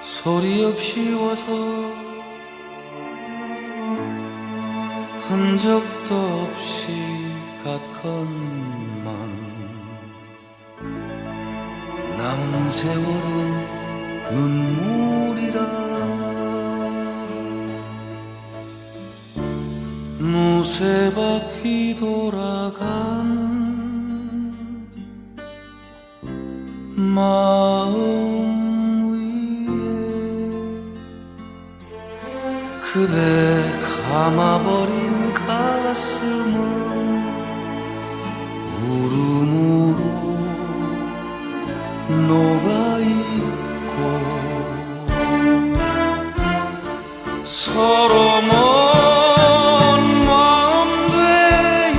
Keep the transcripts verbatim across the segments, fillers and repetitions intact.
소리 없이 와서 흔적도 없이 갔건만 남은 세월은 눈물이라 무쇠 바퀴 돌아간 마음 위에 그대 감아버린 가슴은 울음으로 녹아있고 서로 먼 마음 되어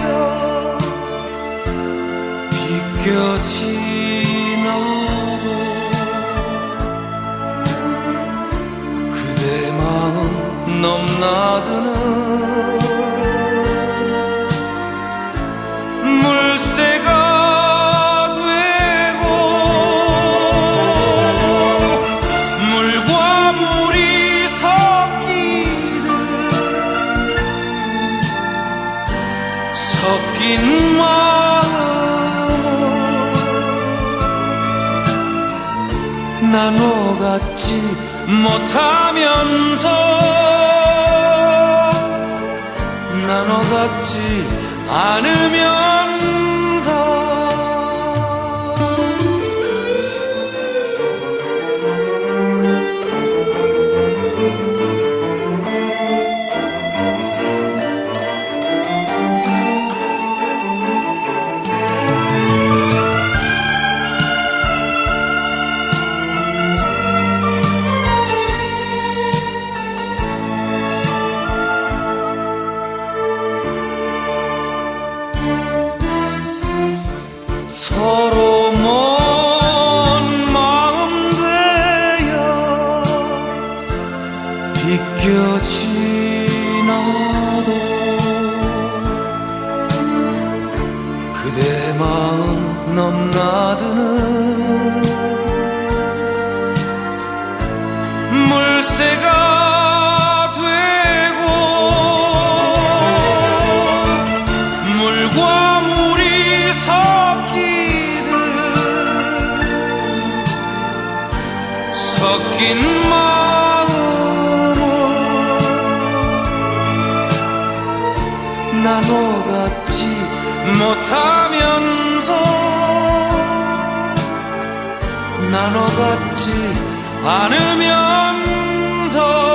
비껴지나도 그대 마음 넘나드는 물새가 되고 물과 물이 섞이듯 섞인 마음을 나눠갖지 못하면서 나눠갖지 않으면서 서로 먼 마음 되어 비껴지나도 그대 마음 넘나드는 물새가 되고 물과 물이 섞인 마음을 나눠갖지 못하면서 나눠갖지 않으면서